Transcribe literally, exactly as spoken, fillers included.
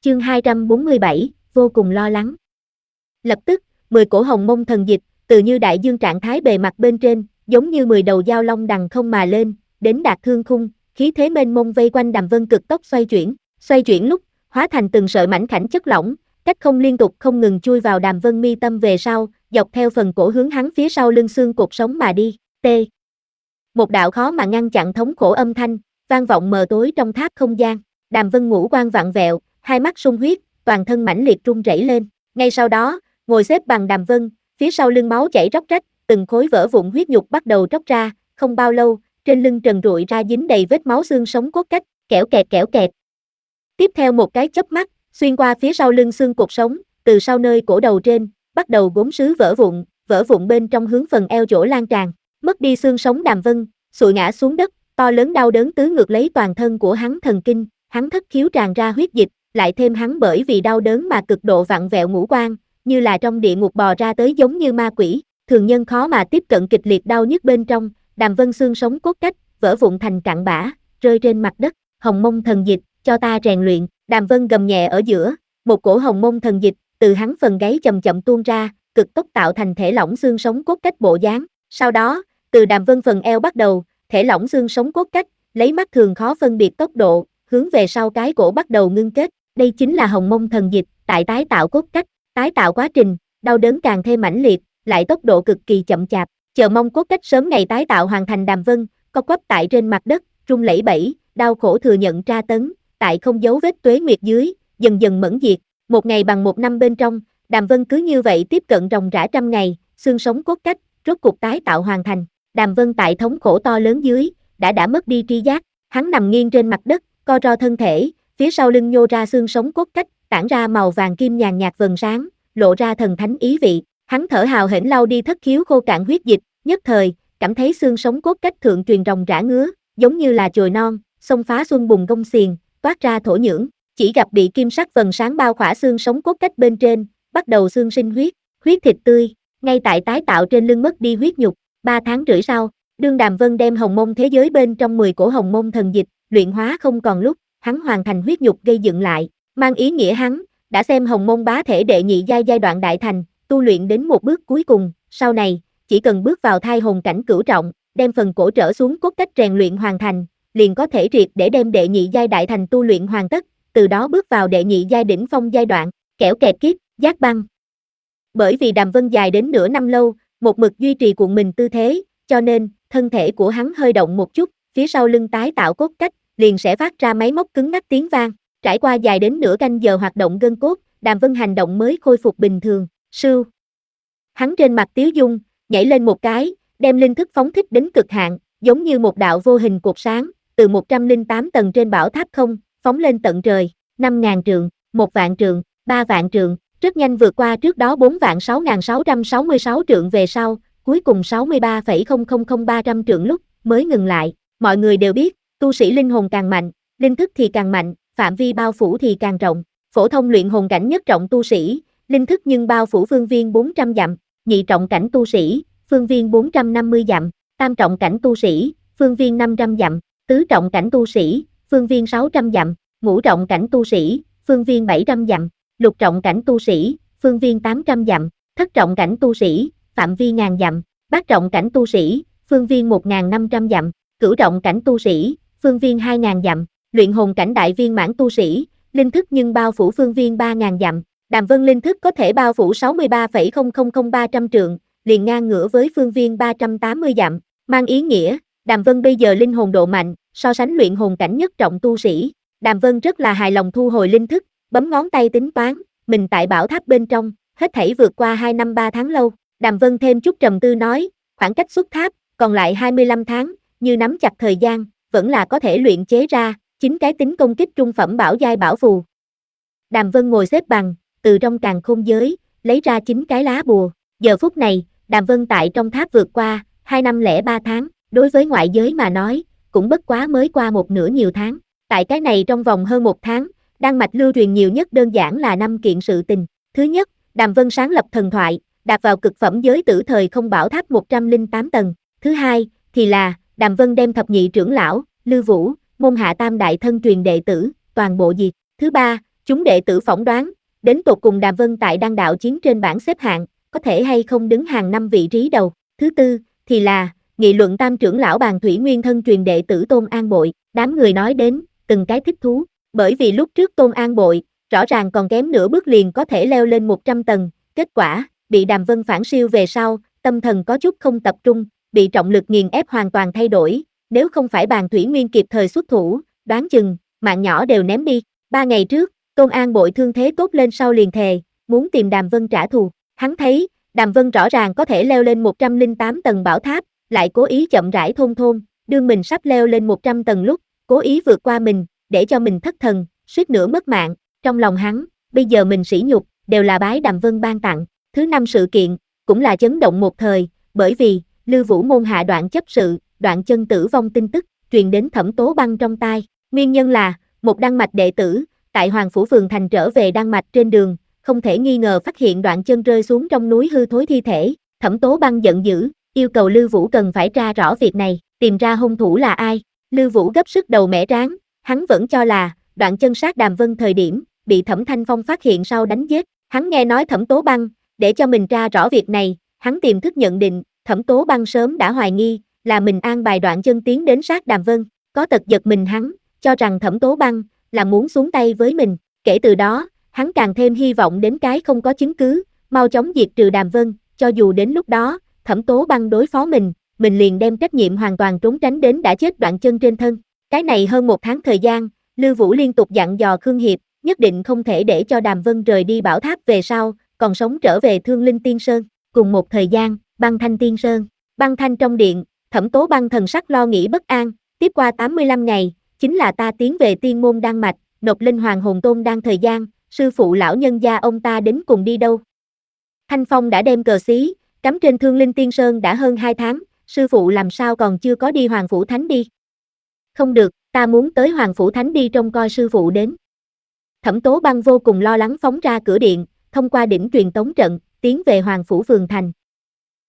Chương hai trăm bốn mươi bảy, vô cùng lo lắng. Lập tức, mười cổ hồng mông thần dịch, từ như đại dương trạng thái bề mặt bên trên, giống như mười đầu dao long đằng không mà lên, đến đạt thương khung, khí thế mênh mông vây quanh Đàm Vân cực tốc xoay chuyển, xoay chuyển lúc, hóa thành từng sợi mảnh khảnh chất lỏng, cách không liên tục không ngừng chui vào Đàm Vân mi tâm về sau, dọc theo phần cổ hướng hắn phía sau lưng xương cột sống mà đi. T. Một đạo khó mà ngăn chặn thống khổ âm thanh, vang vọng mờ tối trong tháp không gian. Đàm Vân ngũ quan vặn vẹo, hai mắt sung huyết, toàn thân mãnh liệt run rẩy lên. Ngay sau đó, ngồi xếp bằng Đàm Vân, phía sau lưng máu chảy róc rách, từng khối vỡ vụn huyết nhục bắt đầu tróc ra, không bao lâu, trên lưng trần trụi ra dính đầy vết máu xương sống cốt cách, kẽo kẹt kẽo kẹt. Tiếp theo một cái chớp mắt, xuyên qua phía sau lưng xương cột sống, từ sau nơi cổ đầu trên, bắt đầu gốm sứ vỡ vụn, vỡ vụn bên trong hướng phần eo chỗ lan tràn, mất đi xương sống Đàm Vân, sụi ngã xuống đất, to lớn đau đớn tứ ngược lấy toàn thân của hắn thần kinh, hắn thất khiếu tràn ra huyết dịch, lại thêm hắn bởi vì đau đớn mà cực độ vặn vẹo ngũ quan, như là trong địa ngục bò ra tới giống như ma quỷ, thường nhân khó mà tiếp cận kịch liệt đau nhức bên trong, Đàm Vân xương sống cốt cách, vỡ vụn thành cặn bã, rơi trên mặt đất, hồng mông thần dịch, cho ta rèn luyện, Đàm Vân gầm nhẹ ở giữa, một cổ hồng mông thần dịch, từ hắn phần gáy chậm chậm tuôn ra, cực tốc tạo thành thể lỏng xương sống cốt cách bộ dáng, sau đó, từ Đàm Vân phần eo bắt đầu, thể lỏng xương sống cốt cách, lấy mắt thường khó phân biệt tốc độ, hướng về sau cái cổ bắt đầu ngưng kết, đây chính là hồng mông thần dịch, tại tái tạo cốt cách, tái tạo quá trình, đau đớn càng thêm mãnh liệt, lại tốc độ cực kỳ chậm chạp, chờ mong cốt cách sớm ngày tái tạo hoàn thành. Đàm Vân, co quắp tại trên mặt đất, run lẩy bẩy, đau khổ thừa nhận tra tấn, tại không dấu vết tuế nguyệt dưới, dần dần mẫn diệt, một ngày bằng một năm bên trong, Đàm Vân cứ như vậy tiếp cận ròng rã trăm ngày, xương sống cốt cách, rốt cục tái tạo hoàn thành, Đàm Vân tại thống khổ to lớn dưới, đã đã mất đi tri giác, hắn nằm nghiêng trên mặt đất, co ro thân thể, phía sau lưng nhô ra xương sống cốt cách, tản ra màu vàng kim nhàn nhạt vầng sáng, lộ ra thần thánh ý vị, hắn thở hào hển lau đi thất khiếu khô cạn huyết dịch, nhất thời, cảm thấy xương sống cốt cách thượng truyền ròng rã ngứa, giống như là chồi non, xông phá xuân bùng gông xiềng, toát ra thổ nhưỡng, chỉ gặp bị kim sắc vầng sáng bao khỏa xương sống cốt cách bên trên, bắt đầu xương sinh huyết, huyết thịt tươi, ngay tại tái tạo trên lưng mất đi huyết nhục. Ba tháng rưỡi sau, đương Đàm Vân đem hồng mông thế giới bên trong mười cổ hồng mông thần dịch, luyện hóa không còn lúc, hắn hoàn thành huyết nhục gây dựng lại, mang ý nghĩa hắn đã xem hồng mông bá thể đệ nhị giai giai đoạn đại thành, tu luyện đến một bước cuối cùng, sau này, chỉ cần bước vào thai hồn cảnh cửu trọng, đem phần cổ trở xuống cốt cách rèn luyện hoàn thành, liền có thể triệt để đem đệ nhị giai đại thành tu luyện hoàn tất, từ đó bước vào đệ nhị giai đỉnh phong giai đoạn, kẽo kẹt kiếp, giác băng. Bởi vì Đàm Vân dài đến nửa năm lâu, một mực duy trì cuộn mình tư thế, cho nên, thân thể của hắn hơi động một chút, phía sau lưng tái tạo cốt cách, liền sẽ phát ra máy móc cứng ngắc tiếng vang, trải qua dài đến nửa canh giờ hoạt động gân cốt, Đàm Vân hành động mới khôi phục bình thường, sưu. Hắn trên mặt tiếu dung, nhảy lên một cái, đem linh thức phóng thích đến cực hạn, giống như một đạo vô hình cột sáng, từ một trăm lẻ tám tầng trên bảo tháp không, phóng lên tận trời, năm ngàn trượng, một vạn trượng, ba vạn trượng, rất nhanh vượt qua trước đó bốn vạn sáu nghìn sáu trăm sáu mươi sáu trượng về sau, cuối cùng sáu mươi ba phẩy không không không ba trăm trượng lúc, mới ngừng lại. Mọi người đều biết, tu sĩ linh hồn càng mạnh, linh thức thì càng mạnh, phạm vi bao phủ thì càng rộng. Phổ thông luyện hồn cảnh nhất trọng tu sĩ, linh thức nhưng bao phủ phương viên bốn trăm dặm, nhị trọng cảnh tu sĩ, phương viên bốn trăm năm mươi dặm, tam trọng cảnh tu sĩ, phương viên năm trăm dặm, tứ trọng cảnh tu sĩ, phương viên sáu trăm dặm, ngũ trọng cảnh tu sĩ, phương viên bảy trăm dặm, lục trọng cảnh tu sĩ, phương viên tám trăm dặm, thất trọng cảnh tu sĩ, phạm vi ngàn dặm, bát trọng cảnh tu sĩ, phương viên một nghìn năm trăm dặm, cửu trọng cảnh tu sĩ, phương viên hai nghìn dặm, luyện hồn cảnh đại viên mãn tu sĩ, linh thức nhưng bao phủ phương viên ba nghìn dặm. Đàm Vân linh thức có thể bao phủ sáu mươi ba phẩy không không không ba trăm trượng, liền ngang ngửa với phương viên ba trăm tám mươi dặm, mang ý nghĩa, Đàm Vân bây giờ linh hồn độ mạnh, so sánh luyện hồn cảnh nhất trọng tu sĩ. Đàm Vân rất là hài lòng thu hồi linh thức, bấm ngón tay tính toán, mình tại bảo tháp bên trong, hết thảy vượt qua hai năm ba tháng lâu. Đàm Vân thêm chút trầm tư nói, khoảng cách xuất tháp, còn lại hai mươi lăm tháng, như nắm chặt thời gian, vẫn là có thể luyện chế ra chín cái tính công kích trung phẩm bảo giai bảo phù. Đàm Vân ngồi xếp bằng, từ trong càn khôn giới, lấy ra chín cái lá bùa. Giờ phút này, Đàm Vân tại trong tháp vượt qua hai năm lẻ ba tháng, đối với ngoại giới mà nói, cũng bất quá mới qua một nửa nhiều tháng. Tại cái này trong vòng hơn một tháng, đan mạch lưu truyền nhiều nhất đơn giản là năm kiện sự tình. Thứ nhất, Đàm Vân sáng lập thần thoại, đạp vào cực phẩm giới tử thời không bảo tháp một trăm lẻ tám tầng. Thứ hai, thì là, Đàm Vân đem thập nhị trưởng lão, Lư Vũ, môn hạ tam đại thân truyền đệ tử, toàn bộ diệt. Thứ ba, Chúng đệ tử phỏng đoán, đến tột cùng Đàm Vân tại đăng đạo chiến trên bảng xếp hạng, có thể hay không đứng hàng năm vị trí đầu. Thứ tư, thì là, nghị luận tam trưởng lão Bàn Thủy Nguyên thân truyền đệ tử Tôn An Bội, đám người nói đến, từng cái thích thú, bởi vì lúc trước Tôn An Bội, rõ ràng còn kém nửa bước liền có thể leo lên một trăm tầng, kết quả, bị Đàm Vân phản siêu về sau, tâm thần có chút không tập trung, bị trọng lực nghiền ép hoàn toàn thay đổi, nếu không phải Bàn Thủy Nguyên kịp thời xuất thủ, đoán chừng, mạng nhỏ đều ném đi. Ba ngày trước, Tôn An Bội thương thế tốt lên sau liền thề, muốn tìm Đàm Vân trả thù, hắn thấy, Đàm Vân rõ ràng có thể leo lên một trăm lẻ tám tầng bảo tháp, lại cố ý chậm rãi thôn thôn, đương mình sắp leo lên một trăm tầng lúc, cố ý vượt qua mình, để cho mình thất thần, suýt nữa mất mạng, trong lòng hắn, bây giờ mình sỉ nhục, đều là bái Đàm Vân ban tặng. Thứ năm sự kiện, cũng là chấn động một thời, bởi vì, Lư Vũ môn hạ Đoạn chấp sự, Đoạn chân tử vong tin tức, truyền đến Thẩm Tố Băng trong tai, nguyên nhân là, một đăng mạch đệ tử, tại Hoàng Phủ Phường Thành trở về đăng mạch trên đường, không thể nghi ngờ phát hiện Đoạn chân rơi xuống trong núi hư thối thi thể, Thẩm Tố Băng giận dữ, yêu cầu Lư Vũ cần phải tra rõ việc này, tìm ra hung thủ là ai. Lư Vũ gấp sức đầu mẻ trán, hắn vẫn cho là, Đoạn chân sát Đàm Vân thời điểm, bị Thẩm Thanh Phong phát hiện sau đánh giết, hắn nghe nói Thẩm Tố Băng, để cho mình tra rõ việc này, hắn tiềm thức nhận định, Thẩm Tố Băng sớm đã hoài nghi, là mình an bài Đoạn chân tiến đến sát Đàm Vân, có tật giật mình hắn, cho rằng Thẩm Tố Băng, là muốn xuống tay với mình, kể từ đó, hắn càng thêm hy vọng đến cái không có chứng cứ, mau chóng diệt trừ Đàm Vân, cho dù đến lúc đó, Thẩm Tố Băng đối phó mình, mình liền đem trách nhiệm hoàn toàn trốn tránh đến đã chết Đoạn chân trên thân. Cái này hơn một tháng thời gian, Lư Vũ liên tục dặn dò Khương Hiệp, nhất định không thể để cho Đàm Vân rời đi bảo tháp về sau, còn sống trở về Thương Linh Tiên Sơn. Cùng một thời gian, Băng Thanh Tiên Sơn, Băng Thanh trong điện, Thẩm Tố Băng thần sắc lo nghĩ bất an, tiếp qua tám mươi lăm ngày, chính là ta tiến về tiên môn đan mạch, nộp linh hoàng hồn tôn đan thời gian, sư phụ lão nhân gia ông ta đến cùng đi đâu? Thanh Phong đã đem cờ xí, cắm trên Thương Linh Tiên Sơn đã hơn hai tháng, sư phụ làm sao còn chưa có đi Hoàng Phủ Thánh đi? Không được, ta muốn tới Hoàng Phủ Thánh đi trông coi sư phụ đến. Thẩm Tố Băng vô cùng lo lắng phóng ra cửa điện, thông qua đỉnh truyền tống trận, tiến về Hoàng Phủ Phường Thành.